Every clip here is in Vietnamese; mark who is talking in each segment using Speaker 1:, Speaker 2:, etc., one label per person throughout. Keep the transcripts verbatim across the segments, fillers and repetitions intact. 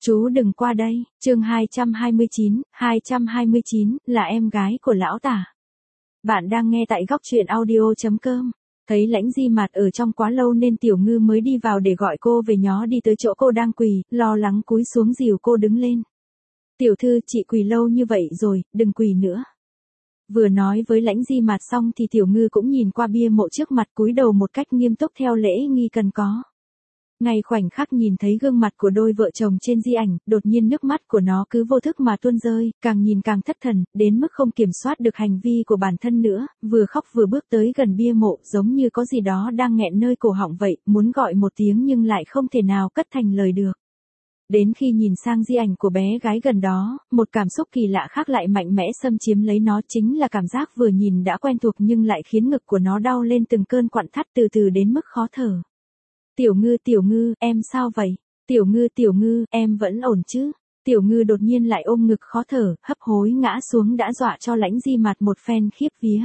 Speaker 1: Chú đừng qua đây, chương hai trăm hai mươi chín, hai trăm hai mươi chín, là em gái của lão Tả. Bạn đang nghe tại góc truyện audio chấm com. Thấy Lãnh Di Mạt ở trong quá lâu nên Tiểu Ngư mới đi vào để gọi cô về, nhó đi tới chỗ cô đang quỳ, lo lắng cúi xuống dìu cô đứng lên. Tiểu thư, chị quỳ lâu như vậy rồi, đừng quỳ nữa. Vừa nói với Lãnh Di Mạt xong thì Tiểu Ngư cũng nhìn qua bia mộ trước mặt, cúi đầu một cách nghiêm túc theo lễ nghi cần có. Ngay khoảnh khắc nhìn thấy gương mặt của đôi vợ chồng trên di ảnh, đột nhiên nước mắt của nó cứ vô thức mà tuôn rơi, càng nhìn càng thất thần, đến mức không kiểm soát được hành vi của bản thân nữa, vừa khóc vừa bước tới gần bia mộ, giống như có gì đó đang nghẹn nơi cổ họng vậy, muốn gọi một tiếng nhưng lại không thể nào cất thành lời được. Đến khi nhìn sang di ảnh của bé gái gần đó, một cảm xúc kỳ lạ khác lại mạnh mẽ xâm chiếm lấy nó, chính là cảm giác vừa nhìn đã quen thuộc nhưng lại khiến ngực của nó đau lên từng cơn quặn thắt từ từ đến mức khó thở. Tiểu Ngư, Tiểu Ngư, em sao vậy? Tiểu Ngư, Tiểu Ngư, em vẫn ổn chứ? Tiểu Ngư đột nhiên lại ôm ngực khó thở, hấp hối ngã xuống đã dọa cho Lãnh Di Mạt một phen khiếp vía.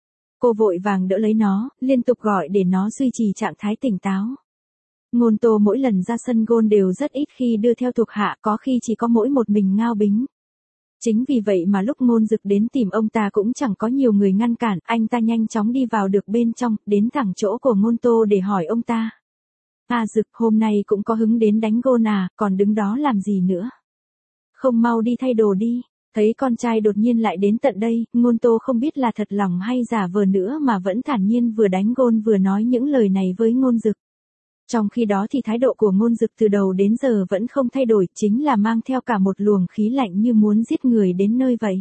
Speaker 1: Cô vội vàng đỡ lấy nó, liên tục gọi để nó duy trì trạng thái tỉnh táo. Ngôn Tô mỗi lần ra sân gôn đều rất ít khi đưa theo thuộc hạ, có khi chỉ có mỗi một mình Ngao Bính. Chính vì vậy mà lúc Ngôn Dực đến tìm ông ta cũng chẳng có nhiều người ngăn cản, anh ta nhanh chóng đi vào được bên trong, đến thẳng chỗ của Ngôn Tô để hỏi ông ta. À Dực, hôm nay cũng có hứng đến đánh gôn à, còn đứng đó làm gì nữa? Không mau đi thay đồ đi. Thấy con trai đột nhiên lại đến tận đây, Ngôn Tô không biết là thật lòng hay giả vờ nữa mà vẫn thản nhiên vừa đánh gôn vừa nói những lời này với Ngôn Dực. Trong khi đó thì thái độ của Ngôn Dực từ đầu đến giờ vẫn không thay đổi, chính là mang theo cả một luồng khí lạnh như muốn giết người đến nơi vậy.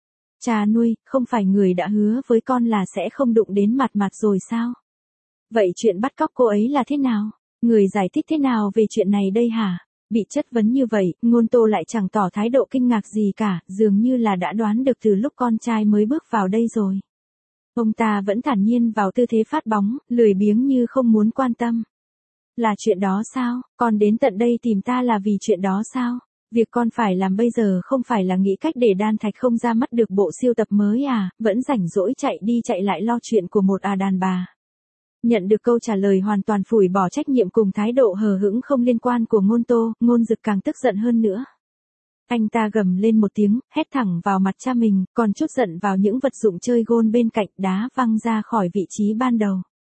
Speaker 1: Cha nuôi, không phải người đã hứa với con là sẽ không đụng đến mặt mặt rồi sao? Vậy chuyện bắt cóc cô ấy là thế nào? Người giải thích thế nào về chuyện này đây hả? Bị chất vấn như vậy, Ngôn Tô lại chẳng tỏ thái độ kinh ngạc gì cả, dường như là đã đoán được từ lúc con trai mới bước vào đây rồi. Ông ta vẫn thản nhiên vào tư thế phát bóng, lười biếng như không muốn quan tâm. Là chuyện đó sao? Con đến tận đây tìm ta là vì chuyện đó sao? Việc con phải làm bây giờ không phải là nghĩ cách để Đan Thạch không ra mắt được bộ siêu tập mới à, vẫn rảnh rỗi chạy đi chạy lại lo chuyện của một à đàn bà. Nhận được câu trả lời hoàn toàn phủi bỏ trách nhiệm cùng thái độ hờ hững không liên quan của Ngôn Tô, Ngôn Dực càng tức giận hơn nữa. Anh ta gầm lên một tiếng, hét thẳng vào mặt cha mình, còn chút giận vào những vật dụng chơi gôn bên cạnh, đá văng ra khỏi vị trí ban đầu.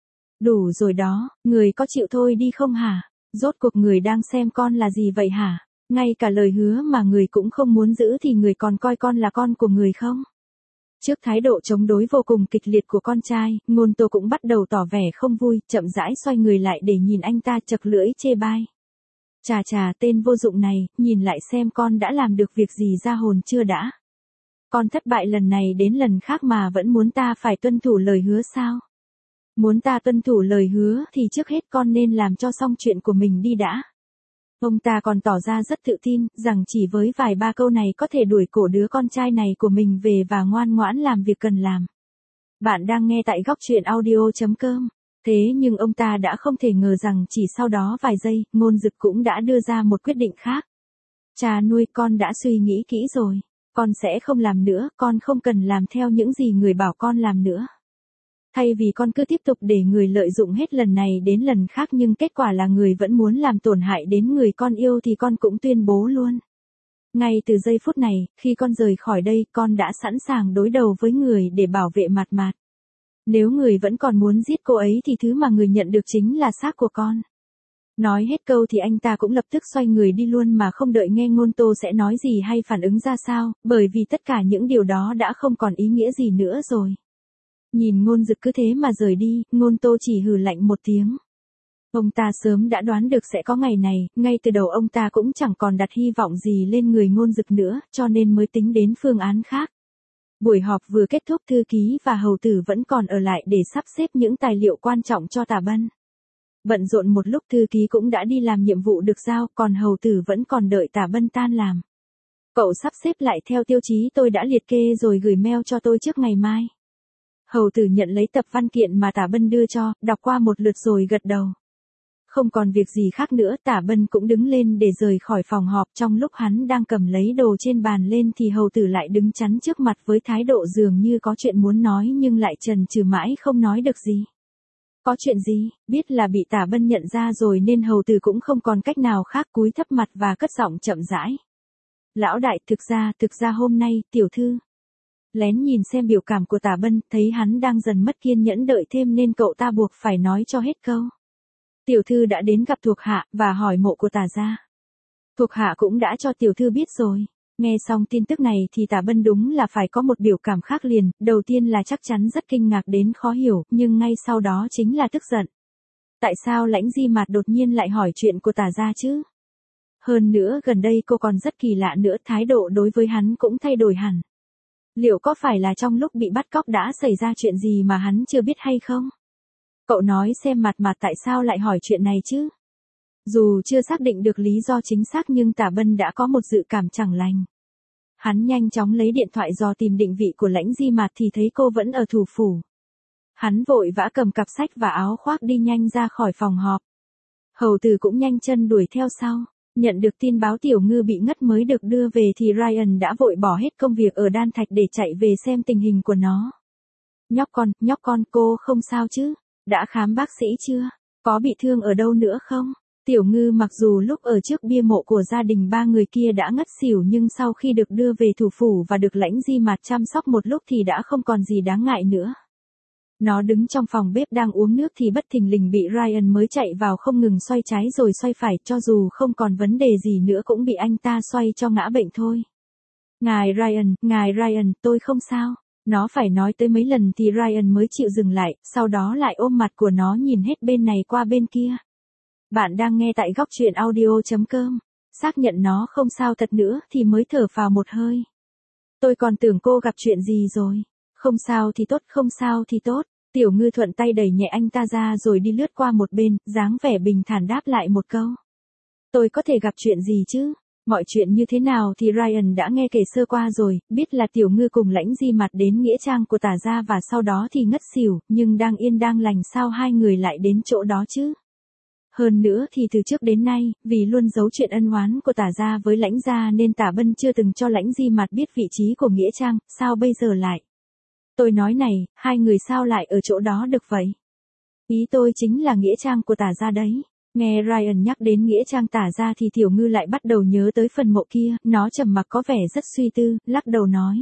Speaker 1: Đủ rồi đó, người có chịu thôi đi không hả? Rốt cuộc người đang xem con là gì vậy hả? Ngay cả lời hứa mà người cũng không muốn giữ thì người còn coi con là con của người không? Trước thái độ chống đối vô cùng kịch liệt của con trai, Ngôn Tô cũng bắt đầu tỏ vẻ không vui, chậm rãi xoay người lại để nhìn anh ta chật lưỡi chê bai. Chà chà, tên vô dụng này, nhìn lại xem con đã làm được việc gì ra hồn chưa đã? Con thất bại lần này đến lần khác mà vẫn muốn ta phải tuân thủ lời hứa sao? Muốn ta tuân thủ lời hứa thì trước hết con nên làm cho xong chuyện của mình đi đã. Ông ta còn tỏ ra rất tự tin, rằng chỉ với vài ba câu này có thể đuổi cổ đứa con trai này của mình về và ngoan ngoãn làm việc cần làm. Bạn đang nghe tại góc truyện audio chấm com. Thế nhưng ông ta đã không thể ngờ rằng chỉ sau đó vài giây, Ngôn Dực cũng đã đưa ra một quyết định khác. Cha nuôi, con đã suy nghĩ kỹ rồi. Con sẽ không làm nữa, con không cần làm theo những gì người bảo con làm nữa. Thay vì con cứ tiếp tục để người lợi dụng hết lần này đến lần khác nhưng kết quả là người vẫn muốn làm tổn hại đến người con yêu thì con cũng tuyên bố luôn. Ngay từ giây phút này, khi con rời khỏi đây, con đã sẵn sàng đối đầu với người để bảo vệ Mạt Mạt. Nếu người vẫn còn muốn giết cô ấy thì thứ mà người nhận được chính là xác của con. Nói hết câu thì anh ta cũng lập tức xoay người đi luôn mà không đợi nghe Ngôn Tô sẽ nói gì hay phản ứng ra sao, bởi vì tất cả những điều đó đã không còn ý nghĩa gì nữa rồi. Nhìn Ngôn Dực cứ thế mà rời đi, Ngôn Tô chỉ hừ lạnh một tiếng. Ông ta sớm đã đoán được sẽ có ngày này, ngay từ đầu ông ta cũng chẳng còn đặt hy vọng gì lên người Ngôn Dực nữa, cho nên mới tính đến phương án khác. Buổi họp vừa kết thúc, thư ký và hầu tử vẫn còn ở lại để sắp xếp những tài liệu quan trọng cho Tả Bân. Bận rộn một lúc thư ký cũng đã đi làm nhiệm vụ được giao, còn hầu tử vẫn còn đợi Tả Bân tan làm. Cậu sắp xếp lại theo tiêu chí tôi đã liệt kê rồi gửi mail cho tôi trước ngày mai. Hầu tử nhận lấy tập văn kiện mà Tả Bân đưa cho, đọc qua một lượt rồi gật đầu. Không còn việc gì khác nữa, Tả Bân cũng đứng lên để rời khỏi phòng họp. Trong lúc hắn đang cầm lấy đồ trên bàn lên thì hầu tử lại đứng chắn trước mặt với thái độ dường như có chuyện muốn nói nhưng lại chần chừ mãi không nói được gì. Có chuyện gì? Biết là bị Tả Bân nhận ra rồi nên hầu tử cũng không còn cách nào khác, cúi thấp mặt và cất giọng chậm rãi. Lão đại, thực ra, thực ra hôm nay, tiểu thư. Lén nhìn xem biểu cảm của Tả Bân, thấy hắn đang dần mất kiên nhẫn đợi thêm nên cậu ta buộc phải nói cho hết câu. Tiểu thư đã đến gặp thuộc hạ và hỏi mộ của Tả gia. Thuộc hạ cũng đã cho tiểu thư biết rồi. Nghe xong tin tức này thì Tả Bân đúng là phải có một biểu cảm khác liền, đầu tiên là chắc chắn rất kinh ngạc đến khó hiểu, nhưng ngay sau đó chính là tức giận. Tại sao Lãnh Di Mạt đột nhiên lại hỏi chuyện của Tả gia chứ? Hơn nữa gần đây cô còn rất kỳ lạ nữa, thái độ đối với hắn cũng thay đổi hẳn. Liệu có phải là trong lúc bị bắt cóc đã xảy ra chuyện gì mà hắn chưa biết hay không? Cậu nói xem Mạt Mạt tại sao lại hỏi chuyện này chứ? Dù chưa xác định được lý do chính xác nhưng Tả Bân đã có một dự cảm chẳng lành. Hắn nhanh chóng lấy điện thoại dò tìm định vị của Lãnh Di Mạt thì thấy cô vẫn ở thủ phủ. Hắn vội vã cầm cặp sách và áo khoác đi nhanh ra khỏi phòng họp. Hầu tử cũng nhanh chân đuổi theo sau. Nhận được tin báo Tiểu Ngư bị ngất mới được đưa về thì Ryan đã vội bỏ hết công việc ở Đan Thạch để chạy về xem tình hình của nó. Nhóc con, nhóc con, cô không sao chứ? Đã khám bác sĩ chưa? Có bị thương ở đâu nữa không? Tiểu Ngư mặc dù lúc ở trước bia mộ của gia đình ba người kia đã ngất xỉu nhưng sau khi được đưa về thủ phủ và được Lãnh Di Mạt chăm sóc một lúc thì đã không còn gì đáng ngại nữa. Nó đứng trong phòng bếp đang uống nước thì bất thình lình bị Ryan mới chạy vào không ngừng xoay trái rồi xoay phải, cho dù không còn vấn đề gì nữa cũng bị anh ta xoay cho ngã bệnh thôi. Ngài Ryan, ngài Ryan, tôi không sao. Nó phải nói tới mấy lần thì Ryan mới chịu dừng lại, sau đó lại ôm mặt của nó nhìn hết bên này qua bên kia. Bạn đang nghe tại góc truyện audio chấm com. Xác nhận nó không sao thật nữa thì mới thở phào một hơi. Tôi còn tưởng cô gặp chuyện gì rồi. Không sao thì tốt, không sao thì tốt. Tiểu Ngư thuận tay đẩy nhẹ anh ta ra rồi đi lướt qua một bên, dáng vẻ bình thản đáp lại một câu. Tôi có thể gặp chuyện gì chứ? Mọi chuyện như thế nào thì Ryan đã nghe kể sơ qua rồi, biết là Tiểu Ngư cùng Lãnh Di Mạt đến nghĩa trang của Tả gia và sau đó thì ngất xỉu, nhưng đang yên đang lành sao hai người lại đến chỗ đó chứ? Hơn nữa thì từ trước đến nay, vì luôn giấu chuyện ân oán của Tả gia với Lãnh gia nên Tả Bân chưa từng cho Lãnh Di Mạt biết vị trí của nghĩa trang, sao bây giờ lại? Tôi nói này, hai người sao lại ở chỗ đó được vậy? Ý tôi chính là nghĩa trang của Tả gia đấy. Nghe Ryan nhắc đến nghĩa trang Tả gia thì Tiểu Ngư lại bắt đầu nhớ tới phần mộ kia, nó trầm mặc có vẻ rất suy tư, lắc đầu nói.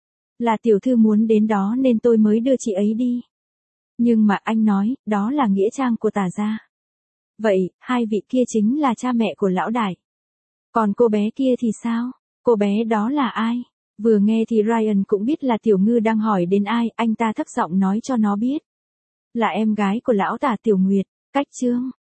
Speaker 1: Là tiểu thư muốn đến đó nên tôi mới đưa chị ấy đi. Nhưng mà anh nói, đó là nghĩa trang của Tả gia. Vậy, hai vị kia chính là cha mẹ của lão đại. Còn cô bé kia thì sao? Cô bé đó là ai? Vừa nghe thì Ryan cũng biết là Tiểu Ngư đang hỏi đến ai, anh ta thấp giọng nói cho nó biết. Là em gái của lão Tả, Tiểu Nguyệt. Cách chương